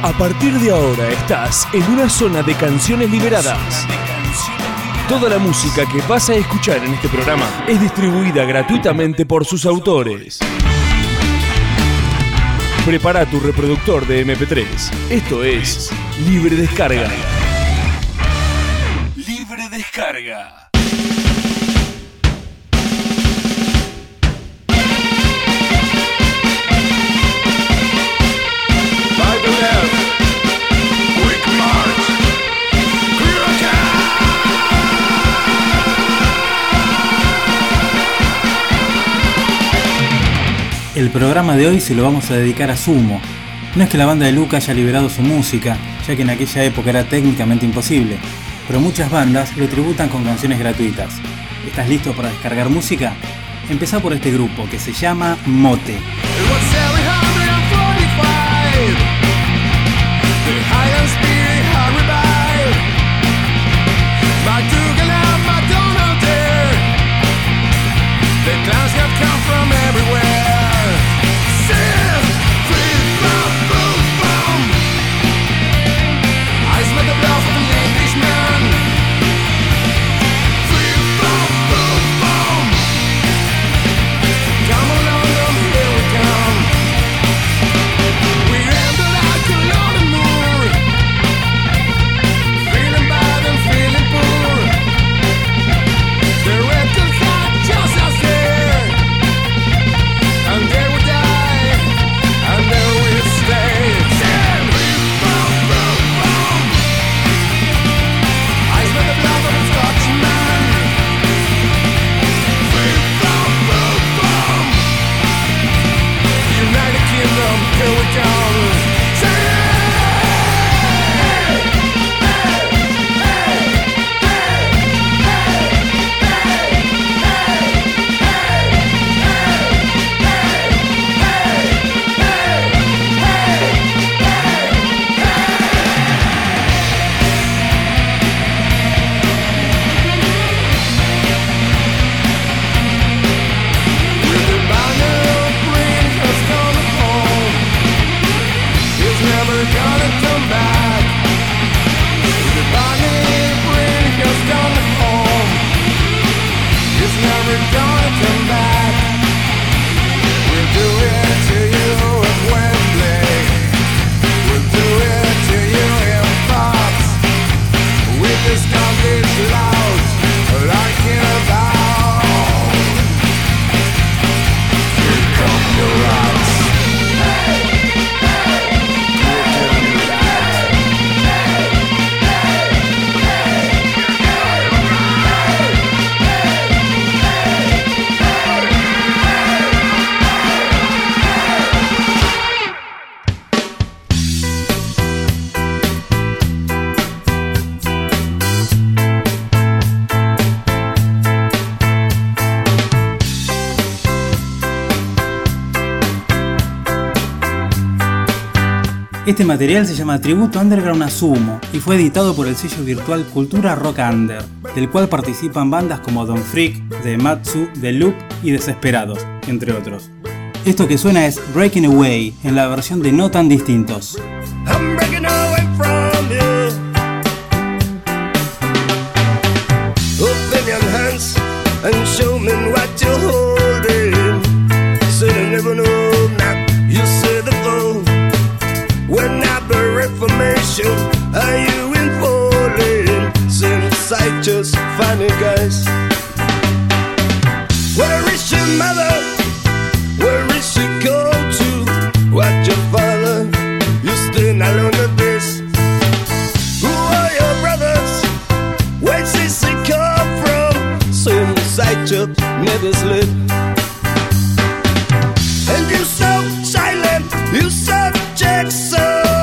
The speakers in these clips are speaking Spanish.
A partir de ahora estás en una zona de canciones liberadas. Toda la música que vas a escuchar en este programa es distribuida gratuitamente por sus autores. Prepara tu reproductor de MP3. Esto es Libre Descarga. Libre Descarga. El programa de hoy se lo vamos a dedicar a Sumo. No es que la banda de Luca haya liberado su música, ya que en aquella época era técnicamente imposible, pero muchas bandas lo tributan con canciones gratuitas. ¿Estás listo para descargar música? Empezá por este grupo que se llama Mote. Este material se llama Tributo Underground a Sumo y fue editado por el sello virtual Cultura Rock Under, del cual participan bandas como Don Freak, The Matsu, The Loop y Desesperados, entre otros. Esto que suena es Breaking Away, en la versión de No Tan Distintos. I'm breaking away from you. Open your hands and show me what you're holding. Said I never know now. You say the phone. When I bear information, are you involved? Since I just find it, guys. Where is your mother? Where is she go to? What your father? You still alone with this? Who are your brothers? Where does he come from? Since I just never sleep. And you so silent, you subject son.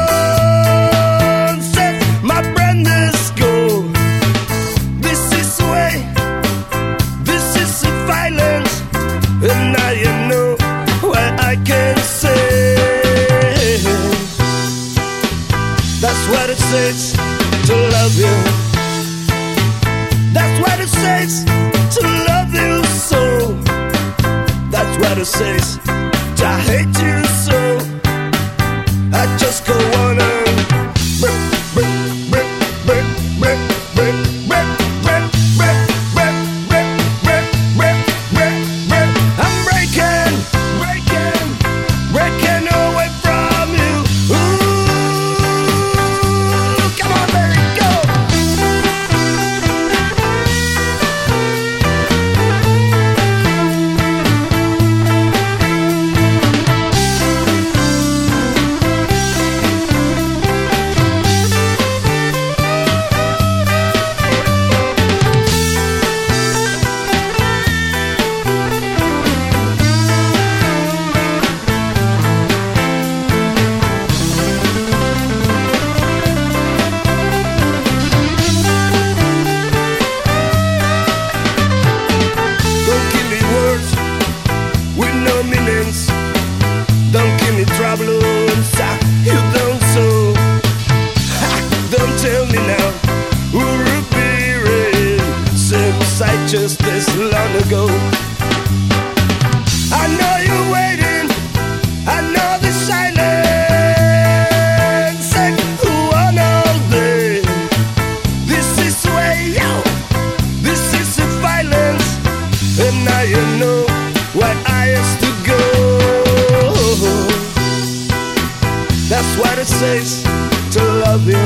Says my brand is gold. This is the way, this is the violence. And now you know what I can say. That's what it says to love you. That's what it says to love you so. That's what it says to hate you so. I just go on and Pablo inside, you don't so. Don't tell me now, Urubiri, since I just this long ago. I know you're waiting, I know the silence, and who on all day. This is the way, yo, this is the violence, and now you know what I used to go. That's what it says to love you.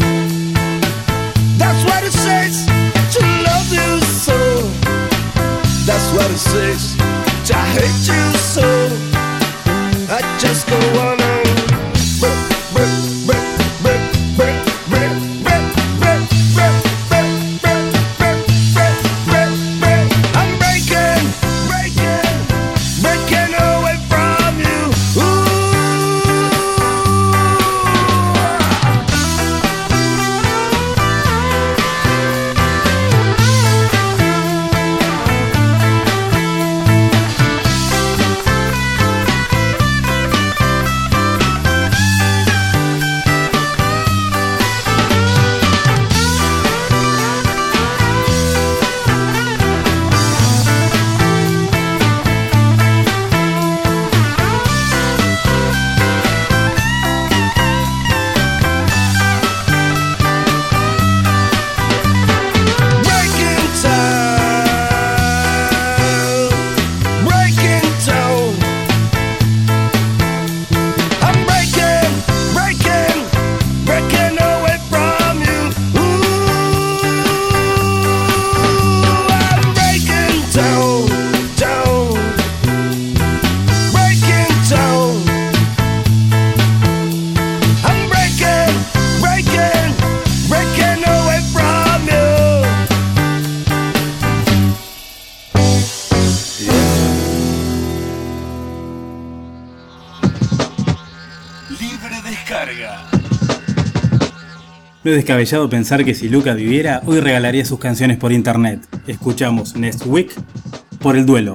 That's what it says to love you so. That's what it says to hate you so. I just go on and I'm breaking away from you. No es descabellado pensar que si Luca viviera, hoy regalaría sus canciones por internet. Escuchamos Next Week por El Duelo.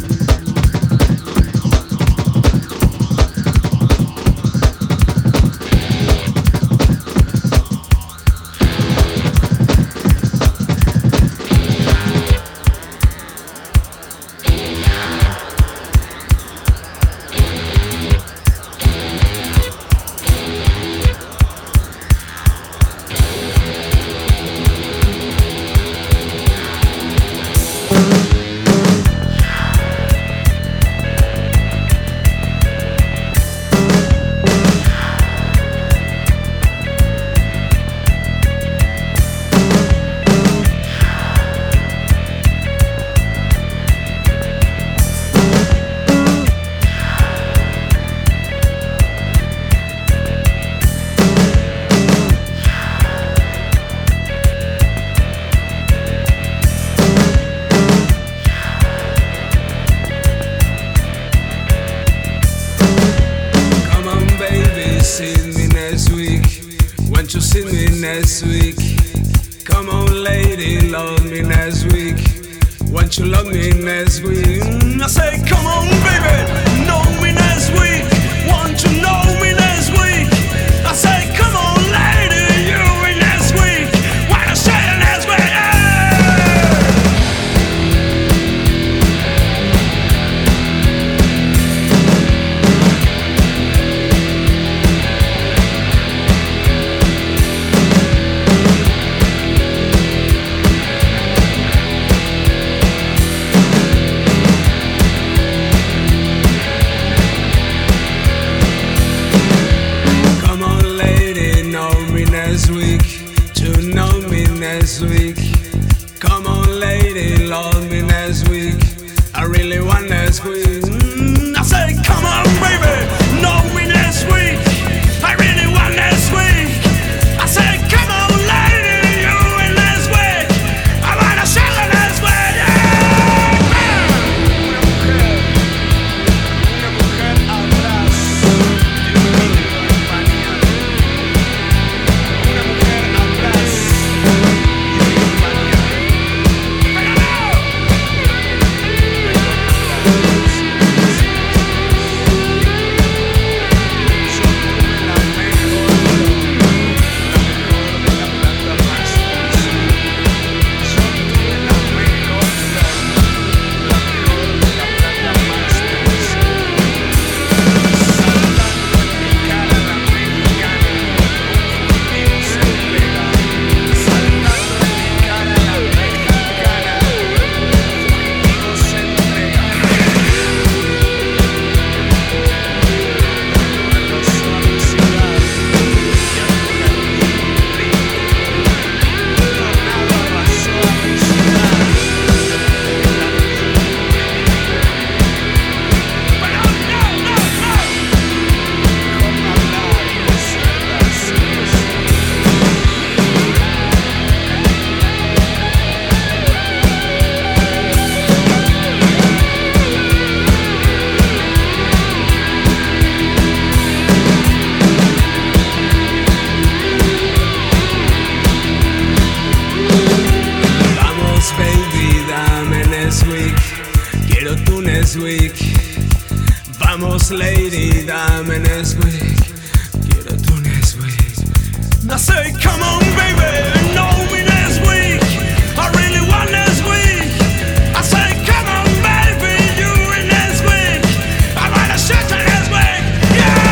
Next week, come on lady, love me next week. Won't you love me next week? I say, come on baby, know me next week. Won't you know me next week? I say, come on lady, you me next week. Why you say it next week? Next week, come on lady, love me next week. I really want next week. I say, come on baby, know me next week. I really want next week. I say, come on lady, you in next week. I wanna share the next week. Una mujer atrás. Una mujer atrás. más lady, dame Nesquik. Quiero tu Nesquik. I say, come on, baby, no me Nesquik. I really want Nesquik. I say, come on, baby, you in Nesquik. I wanna shut your Nesquik. Yeah!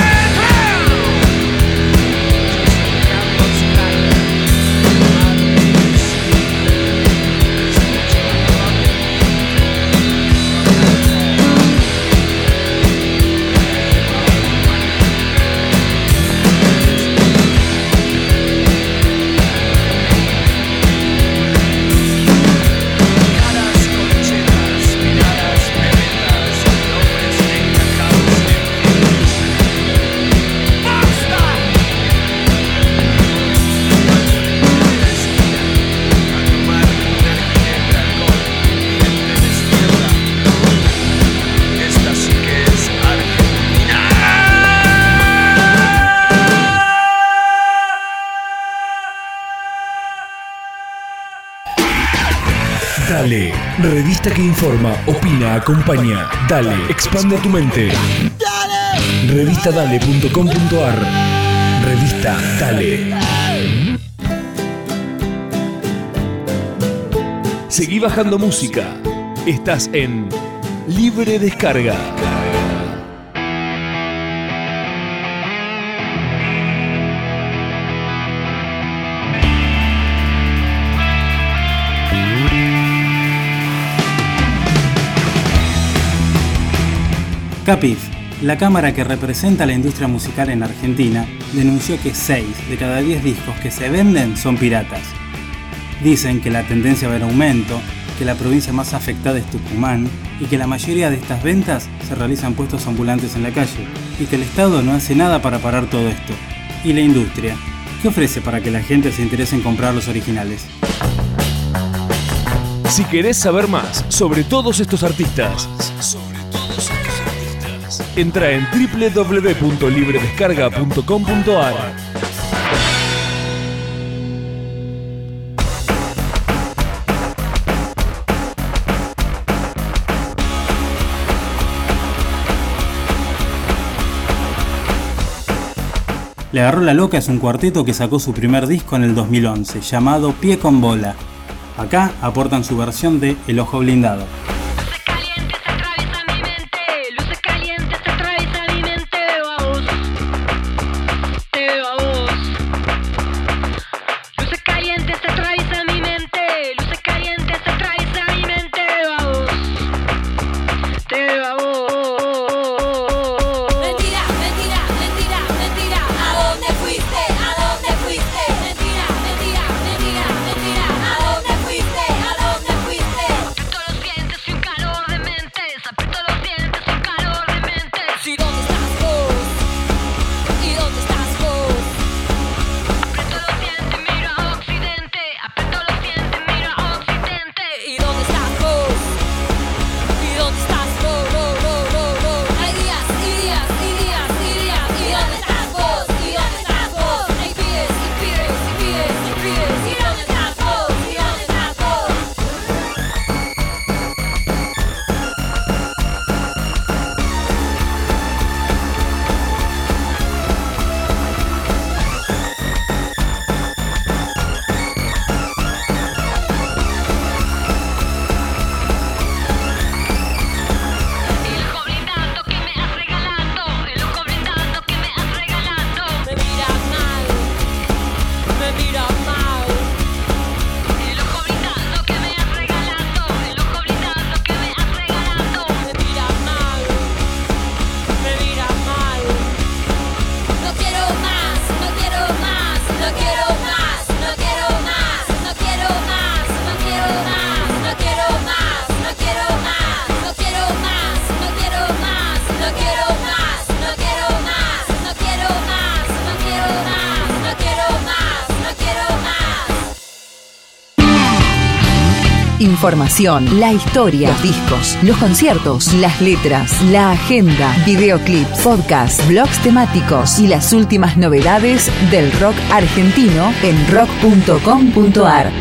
Dale, revista que informa, opina, acompaña. Dale, expande tu mente. Dale. Revistadale.com.ar. Revista Dale. Seguí bajando música. Estás en Libre Descarga. CAPIF, la cámara que representa a la industria musical en Argentina, denunció que 6 de cada 10 discos que se venden son piratas. Dicen que la tendencia va en aumento, que la provincia más afectada es Tucumán y que la mayoría de estas ventas se realizan puestos ambulantes en la calle y que el Estado no hace nada para parar todo esto. ¿Y la industria? ¿Qué ofrece para que la gente se interese en comprar los originales? Si querés saber más sobre todos estos artistas, entra en www.libredescarga.com.ar. Le Agarró la Loca es un cuarteto que sacó su primer disco en el 2011, llamado Pie con Bola. Acá aportan su versión de El Ojo Blindado. Información, la historia, los discos, los conciertos, las letras, la agenda, videoclips, podcasts, blogs temáticos y las últimas novedades del rock argentino en rock.com.ar.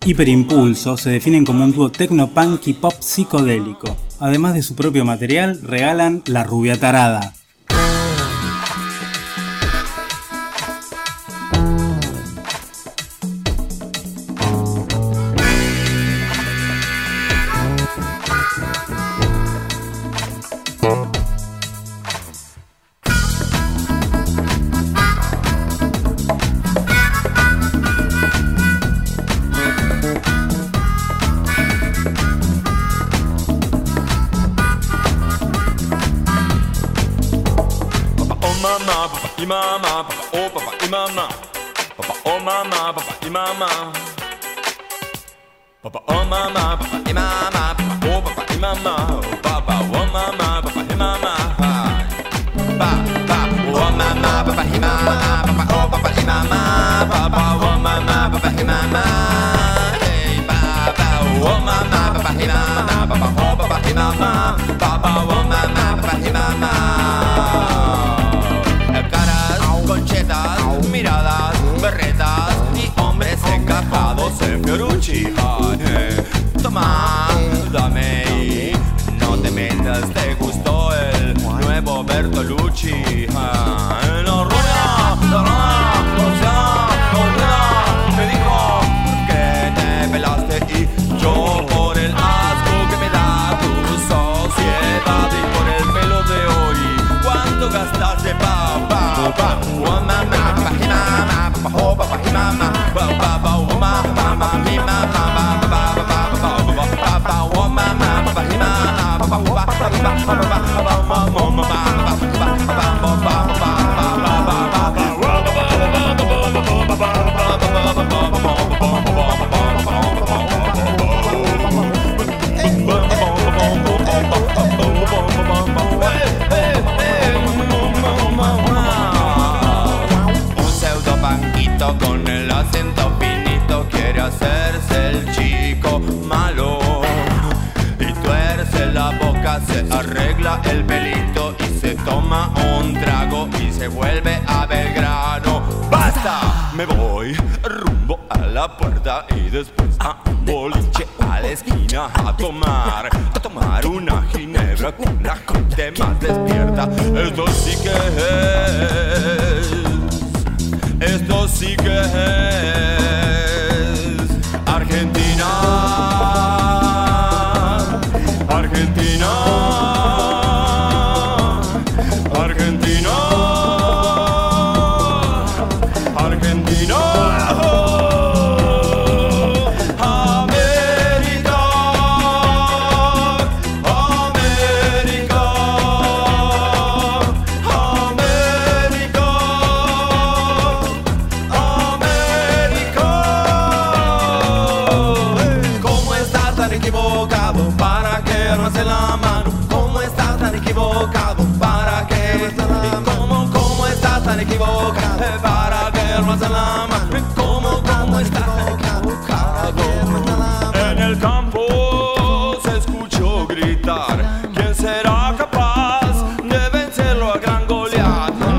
Hiperimpulso se definen como un dúo techno-punk y pop psicodélico. Además de su propio material, regalan La Rubia Tarada. Mama, papa, oh papa, y mama, papa, oh mama, papa, y mama, papa, oh mama, papa, y mama, papa, oh papa, y mama, papa, oh mama, papa, y mama, papa, oh mama, papa, y mama, papa, oh papa, y mama, papa, oh mama, papa, y mama, hey, papa, oh mama, papa, y mama, papa, oh papa, y mama, papa, oh mama, papa, y mama. Conchetas, miradas, berretas y hombres encajados en Fiorucci. Toma, dame y no te metas, te gustó el nuevo Bertolucci. La rubia, me dijo que te pelaste y yo por el asco que me da tu sociedad y por el pelo de hoy. ¿Cuánto gastaste, papá? Oh mama, papa, hi mama, papa, oh papa, hi mama, papa, oh mama, mi mama, papa, oh mama, papa, hi mama, papa, oh papa, hi mama, con el acento finito quiere hacerse el chico malo y tuerce la boca, se arregla el pelito y se toma un trago y se vuelve a Belgrano. ¡Basta! Me voy rumbo a la puerta y después a un boliche a la esquina a tomar una ginebra con la gente más despierta. Esto sí que esto sí que es Argentina, Argentina, Argentina, Argentina, América, América, equivocado para quedarnos en la mano. ¿Cómo estás tan equivocado para que ¿Cómo estás tan equivocado para quedarnos en la mano? ¿Cómo estás tan equivocado? En el campo se escuchó gritar. ¿Quién será capaz de vencerlo a gran Goliat?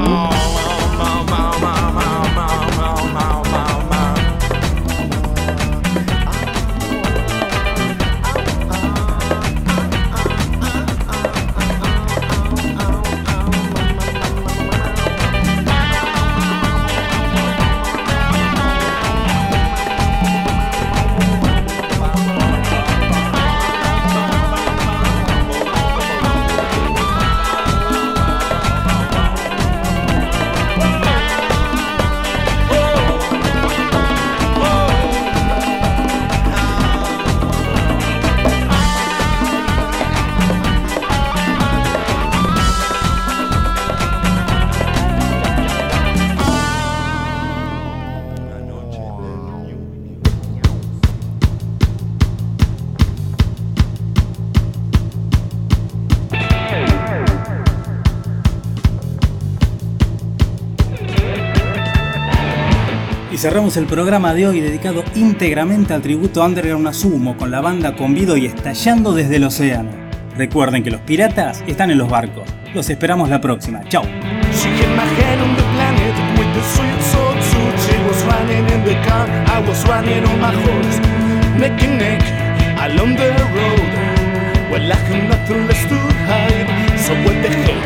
Y cerramos el programa de hoy dedicado íntegramente al tributo Underground a Sumo con la banda Convido y Estallando desde el Océano. Recuerden que los piratas están en los barcos. Los esperamos la próxima. Chau. She hit my head on the planet with the sweet soul suit. She was running in the car, I was running on my horse. neck and neck along the road. Well, I have nothing less to hide, so what the heck?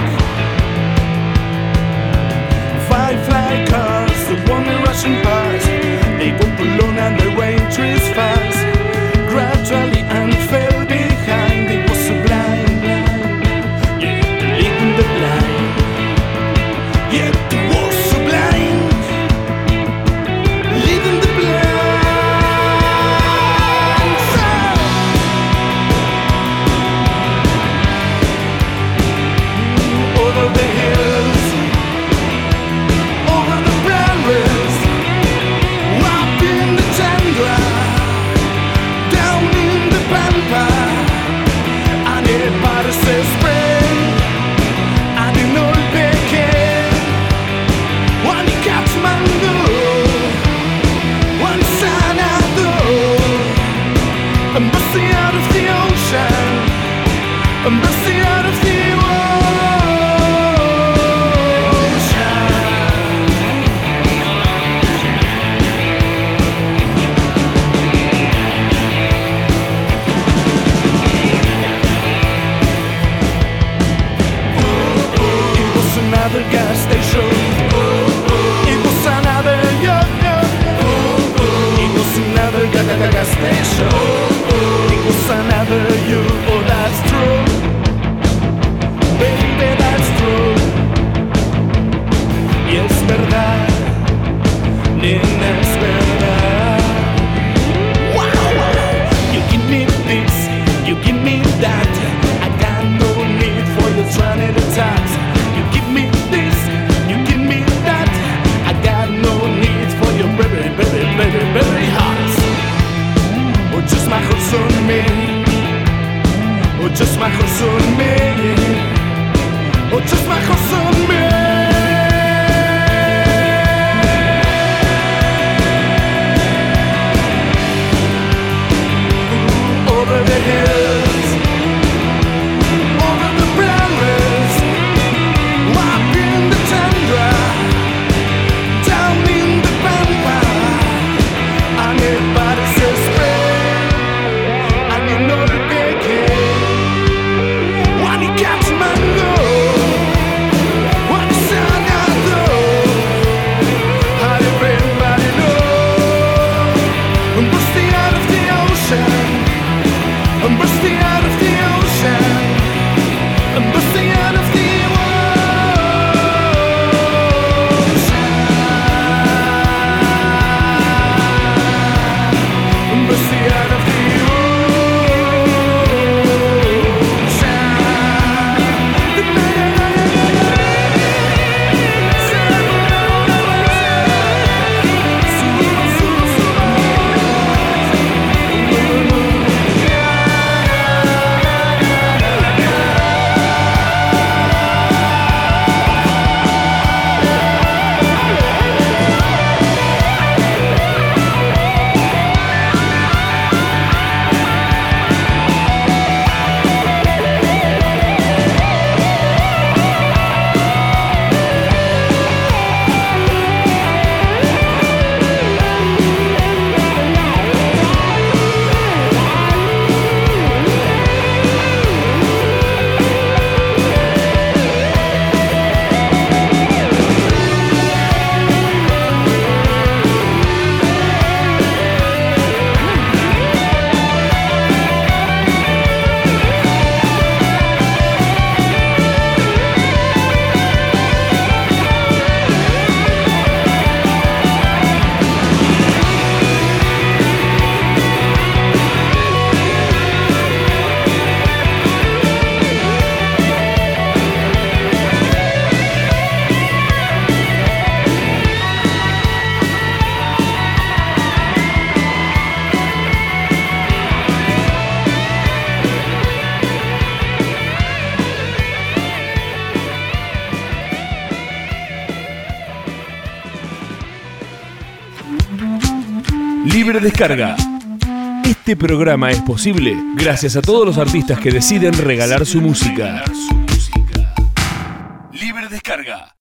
5 fly cars, the one rushing past. They went alone and the rain trees fast. Gradually and fell behind. They was so blind, yeah, leading the blind. Yeah, they was so blind, leading the blind. So, over the hills, over the prairies, up in the tundra, down in the pampa, and it parece spring, and in old Peking, one catch mango, one sanado, and busting out of the ocean, and busting out of the ocean. It was another gas station. It was another yo-yo. It was another gas station. It was another you. Oh, that's true. Baby, that's true. Y es verdad, nena, es verdad. Wow, you give me this, you give me that. I got no need for your trying attacks. You give me this, you give me that. I got no need for your very, very, very, very hearts. Or just my horse on me. Or just my horse on me. Or just my horse on me. Over the hills, over the prairies, up in the tundra, down in the pampa, and it parece spring, and you know the Peking, when you catch mango, when you sanado, how everybody know, I'm bursting out of the ocean. I'm bursting out of the ocean. I'm bursting out of the ocean. I'm bursting out of the Libre descarga. Este programa es posible gracias a todos los artistas que deciden regalar su música. Libre descarga.